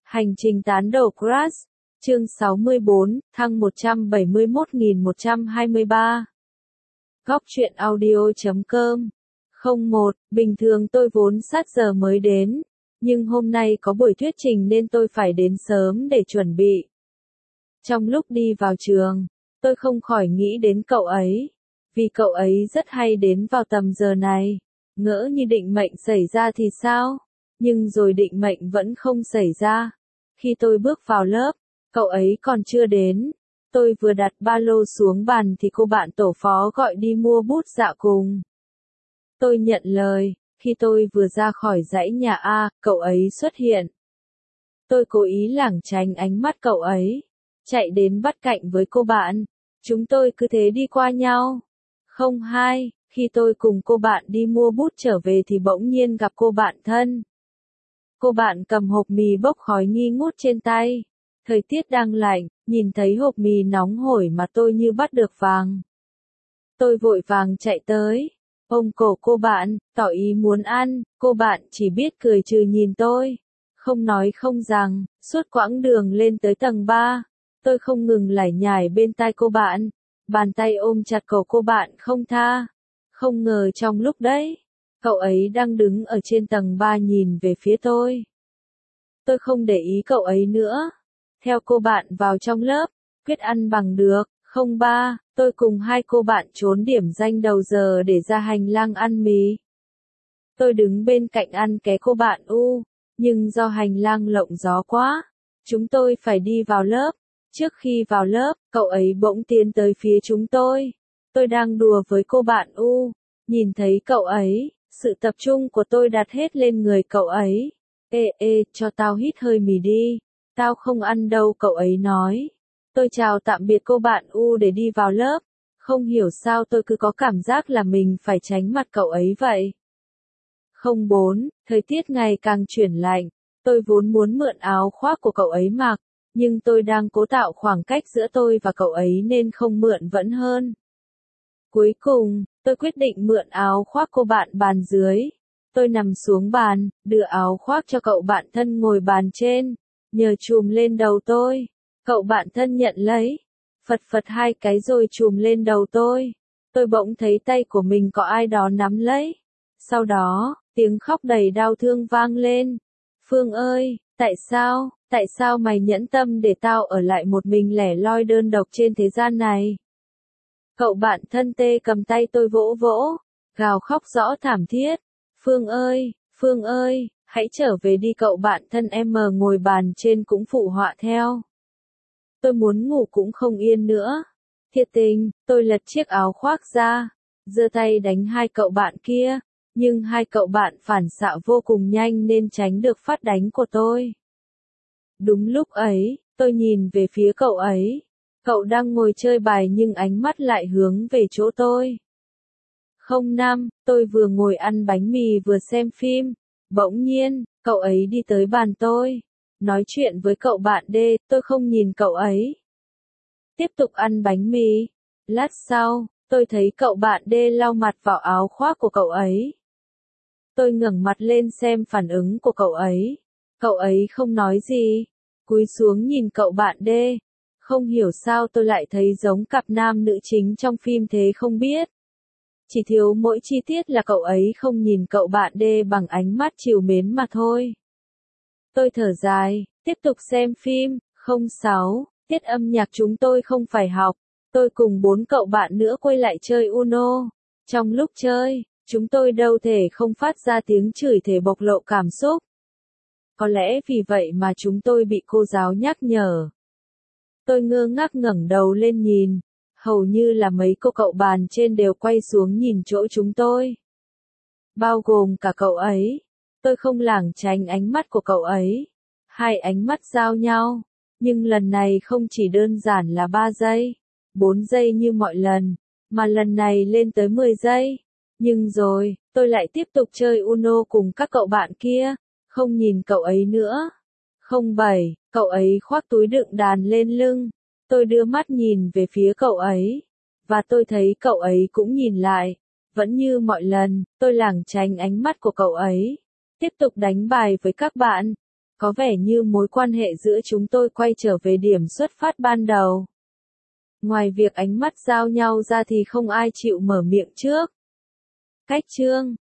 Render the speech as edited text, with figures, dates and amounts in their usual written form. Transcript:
Hành trình tán đầu Crash, chương 64, thăng 171.123. Góc truyện audio.com 01, bình thường tôi vốn sát giờ mới đến, nhưng hôm nay có buổi thuyết trình nên tôi phải đến sớm để chuẩn bị. Trong lúc đi vào trường, tôi không khỏi nghĩ đến cậu ấy, vì cậu ấy rất hay đến vào tầm giờ này, ngỡ như định mệnh xảy ra thì sao, nhưng rồi định mệnh vẫn không xảy ra. Khi tôi bước vào lớp, cậu ấy còn chưa đến. Tôi vừa đặt ba lô xuống bàn thì cô bạn tổ phó gọi đi mua bút dạ cùng. Tôi nhận lời, khi tôi vừa ra khỏi dãy nhà A, cậu ấy xuất hiện. Tôi cố ý lảng tránh ánh mắt cậu ấy, chạy đến bắt cạnh với cô bạn. Chúng tôi cứ thế đi qua nhau. 02, khi tôi cùng cô bạn đi mua bút trở về thì bỗng nhiên gặp cô bạn thân. Cô bạn cầm hộp mì bốc khói nghi ngút trên tay. Thời tiết đang lạnh, nhìn thấy hộp mì nóng hổi mà tôi như bắt được vàng. Tôi vội vàng chạy tới, ôm cổ cô bạn, tỏ ý muốn ăn. Cô bạn chỉ biết cười trừ nhìn tôi, không nói không rằng. Suốt quãng đường lên tới tầng 3, tôi không ngừng lải nhải bên tai cô bạn, bàn tay ôm chặt cổ cô bạn không tha. Không ngờ trong lúc đấy, cậu ấy đang đứng ở trên tầng 3 nhìn về phía tôi. Tôi không để ý cậu ấy nữa. Theo cô bạn vào trong lớp, quyết ăn bằng được. 03, tôi cùng hai cô bạn trốn điểm danh đầu giờ để ra hành lang ăn mì. Tôi đứng bên cạnh ăn ké cô bạn nhưng do hành lang lộng gió quá, chúng tôi phải đi vào lớp. Trước khi vào lớp, cậu ấy bỗng tiến tới phía chúng tôi. Tôi đang đùa với cô bạn nhìn thấy cậu ấy, sự tập trung của tôi đặt hết lên người cậu ấy. Ê, cho tao hít hơi mì đi. Tao không ăn đâu, cậu ấy nói. Tôi chào tạm biệt cô bạn để đi vào lớp. Không hiểu sao tôi cứ có cảm giác là mình phải tránh mặt cậu ấy vậy. 04, thời tiết ngày càng chuyển lạnh. Tôi vốn muốn mượn áo khoác của cậu ấy mặc, nhưng tôi đang cố tạo khoảng cách giữa tôi và cậu ấy nên không mượn vẫn hơn. Cuối cùng, tôi quyết định mượn áo khoác cô bạn bàn dưới. Tôi nằm xuống bàn, đưa áo khoác cho cậu bạn thân ngồi bàn trên, nhờ chùm lên đầu tôi. Cậu bạn thân nhận lấy, phật hai cái rồi chùm lên đầu tôi. Tôi bỗng thấy tay của mình có ai đó nắm lấy. Sau đó, tiếng khóc đầy đau thương vang lên. Phương ơi, tại sao mày nhẫn tâm để tao ở lại một mình lẻ loi đơn độc trên thế gian này? Cậu bạn thân tê cầm tay tôi vỗ vỗ, gào khóc rõ thảm thiết. Phương ơi, hãy trở về đi, cậu bạn thân em ngồi bàn trên cũng phụ họa theo. Tôi muốn ngủ cũng không yên nữa. Thiệt tình, tôi lật chiếc áo khoác ra, giơ tay đánh hai cậu bạn kia, nhưng hai cậu bạn phản xạ vô cùng nhanh nên tránh được phát đánh của tôi. Đúng lúc ấy, tôi nhìn về phía cậu ấy. Cậu đang ngồi chơi bài nhưng ánh mắt lại hướng về chỗ tôi. 05, tôi vừa ngồi ăn bánh mì vừa xem phim. Bỗng nhiên, cậu ấy đi tới bàn tôi, nói chuyện với cậu bạn D. Tôi không nhìn cậu ấy, tiếp tục ăn bánh mì. Lát sau, tôi thấy cậu bạn D lau mặt vào áo khoác của cậu ấy. Tôi ngẩng mặt lên xem phản ứng của cậu ấy. Cậu ấy không nói gì, cúi xuống nhìn cậu bạn D. Không hiểu sao tôi lại thấy giống cặp nam nữ chính trong phim thế không biết. Chỉ thiếu mỗi chi tiết là cậu ấy không nhìn cậu bạn D bằng ánh mắt trìu mến mà thôi. Tôi thở dài, tiếp tục xem phim. 06, tiết âm nhạc chúng tôi không phải học. Tôi cùng 4 cậu bạn nữa quay lại chơi Uno. Trong lúc chơi, chúng tôi đâu thể không phát ra tiếng chửi thề bộc lộ cảm xúc. Có lẽ vì vậy mà chúng tôi bị cô giáo nhắc nhở. Tôi ngơ ngác ngẩng đầu lên nhìn, hầu như là mấy cô cậu bàn trên đều quay xuống nhìn chỗ chúng tôi. Bao gồm cả cậu ấy. Tôi không lảng tránh ánh mắt của cậu ấy. Hai ánh mắt giao nhau, nhưng lần này không chỉ đơn giản là 3 giây, 4 giây như mọi lần, mà lần này lên tới 10 giây. Nhưng rồi, tôi lại tiếp tục chơi Uno cùng các cậu bạn kia, không nhìn cậu ấy nữa. 07, cậu ấy khoác túi đựng đàn lên lưng. Tôi đưa mắt nhìn về phía cậu ấy, và tôi thấy cậu ấy cũng nhìn lại. Vẫn như mọi lần, tôi lảng tránh ánh mắt của cậu ấy, tiếp tục đánh bài với các bạn. Có vẻ như mối quan hệ giữa chúng tôi quay trở về điểm xuất phát ban đầu. Ngoài việc ánh mắt giao nhau ra thì không ai chịu mở miệng trước. Cách chương